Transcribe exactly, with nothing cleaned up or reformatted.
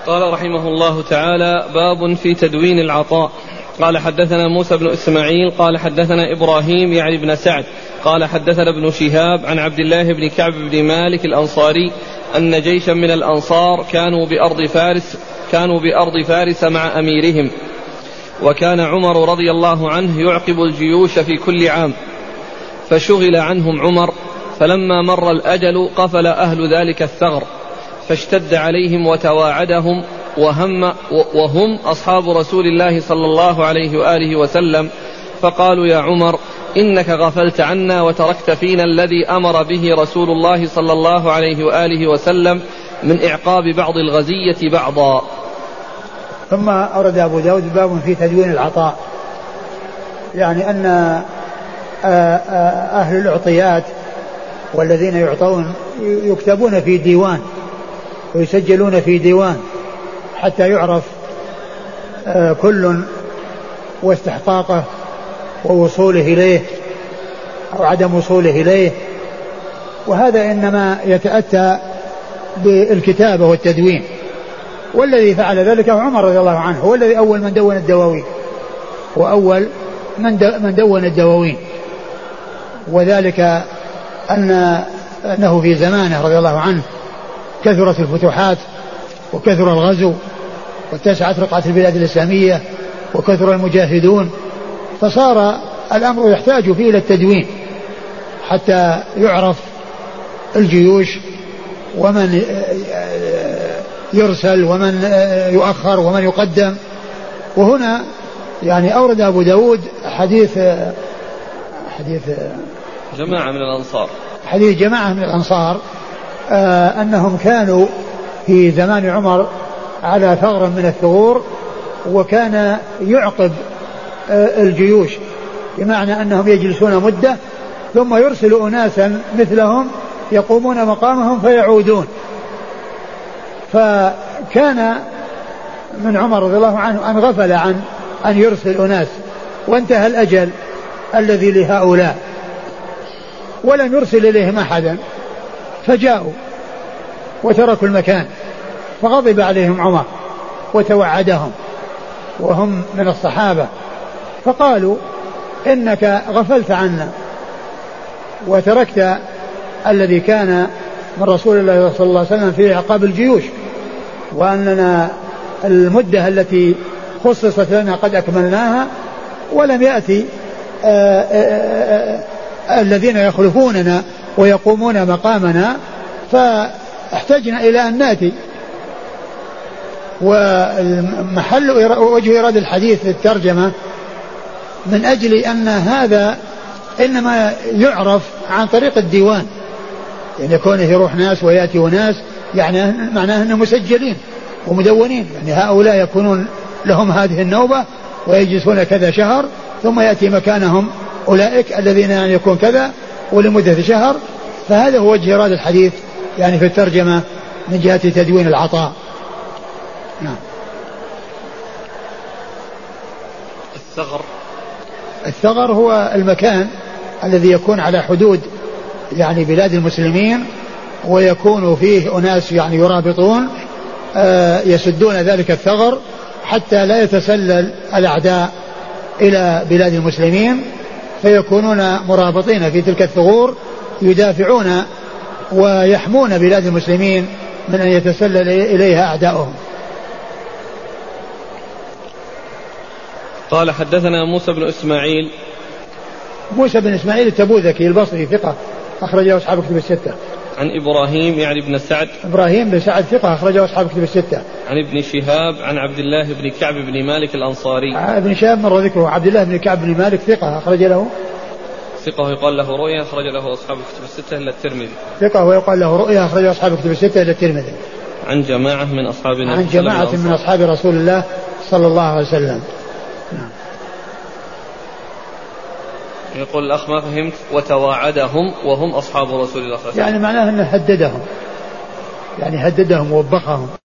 قال رحمه الله تعالى: باب في تدوين العطاء. قال حدثنا موسى بن إسماعيل قال حدثنا إبراهيم يعني بن سعد قال حدثنا ابن شهاب عن عبد الله بن كعب بن مالك الأنصاري أن جيشا من الأنصار كانوا بأرض فارس كانوا بأرض فارس مع أميرهم، وكان عمر رضي الله عنه يعقب الجيوش في كل عام، فشغل عنهم عمر، فلما مر الأجل قفل أهل ذلك الثغر، فاشتد عليهم وتواعدهم، وهم, وهم أصحاب رسول الله صلى الله عليه وآله وسلم، فقالوا: يا عمر، إنك غفلت عنا وتركت فينا الذي أمر به رسول الله صلى الله عليه وآله وسلم من إعقاب بعض الغزية بعضا. ثم أورد أبو داود باب في تدوين العطاء، يعني أن أهل الأعطيات والذين يعطون يكتبون في ديوان ويسجلون في ديوان حتى يعرف كل واستحقاقه ووصوله إليه أو عدم وصوله إليه، وهذا إنما يتأتى بالكتابة والتدوين. والذي فعل ذلك هو عمر رضي الله عنه، هو الذي أول من دون الدواوين وأول من دون الدواوين، وذلك أن أنه في زمانه رضي الله عنه كثرت الفتوحات وكثر الغزو واتسعت رقعة البلاد الإسلامية وكثر المجاهدون، فصار الأمر يحتاج فيه إلى التدوين حتى يعرف الجيوش ومن يرسل ومن يؤخر ومن يقدم. وهنا يعني أورد أبو داود حديث حديث جماعة من الأنصار حديث جماعة من الأنصار آه أنهم كانوا في زمان عمر على ثغر من الثغور، وكان يعقب آه الجيوش، بمعنى أنهم يجلسون مدة ثم يرسل أناسا مثلهم يقومون مقامهم فيعودون. فكان من عمر رضي الله عنه أن غفل عن أن يرسل أناس، وانتهى الأجل الذي لهؤلاء ولم يرسل إليهم أحدا، فجاءوا وتركوا المكان، فغضب عليهم عمر وتوعدهم وهم من الصحابة، فقالوا: إنك غفلت عنا وتركت الذي كان من رسول الله صلى الله عليه وسلم في عقاب الجيوش، وأننا المدة التي خصصت لنا قد أكملناها، ولم يأتي آآ آآ الذين يخلفوننا ويقومون مقامنا، فاحتجنا إلى أن نأتي. ومحل وجه إرادة الحديث في الترجمة من أجل أن هذا إنما يعرف عن طريق الديوان، يعني كونه يروح ناس ويأتي ناس، يعني معناه أنهم مسجلين ومدونين، يعني هؤلاء يكونون لهم هذه النوبة ويجلسون كذا شهر، ثم يأتي مكانهم أولئك الذين يعني يكون كذا ولمدة شهر. فهذا هو وجه إرادة الحديث يعني في الترجمة من جهة تدوين العطاء. نعم. الثغر الثغر هو المكان الذي يكون على حدود يعني بلاد المسلمين، ويكون فيه أناس يعني يرابطون آه يسدون ذلك الثغر حتى لا يتسلل الأعداء إلى بلاد المسلمين، فيكونون مرابطين في تلك الثغور يدافعون ويحمون بلاد المسلمين من أن يتسلل إليها أعداؤهم. قال حدثنا موسى بن إسماعيل موسى بن إسماعيل التبوذكي البصري ثقة أخرجه أصحاب كتب الستة. عن إبراهيم يعني بن سعد إبراهيم بن سعد ثقة أخرجه أصحاب كتب الستة. عن ابن شهاب عن عبد الله بن كعب بن مالك الأنصاري. ابن شهاب مر ذكره. عبد الله بن كعب بن مالك ثقة أخرج له ثقة ويقال له رؤيا أخرج له أصحاب كتب الستة إلا الترمذي. ثقة ويقال له رؤيا أخرج أصحاب كتب الستة إلا الترمذي. عن جماعة من أصحاب النبي عن جماعة من أصحاب رسول الله صلى الله عليه وسلم. نعم. يقول الأخ ما فهمت وتواعدهم وهم أصحاب رسول الله صلى الله عليه وسلم، يعني معناه أنه هددهم، يعني هددهم ووبخهم.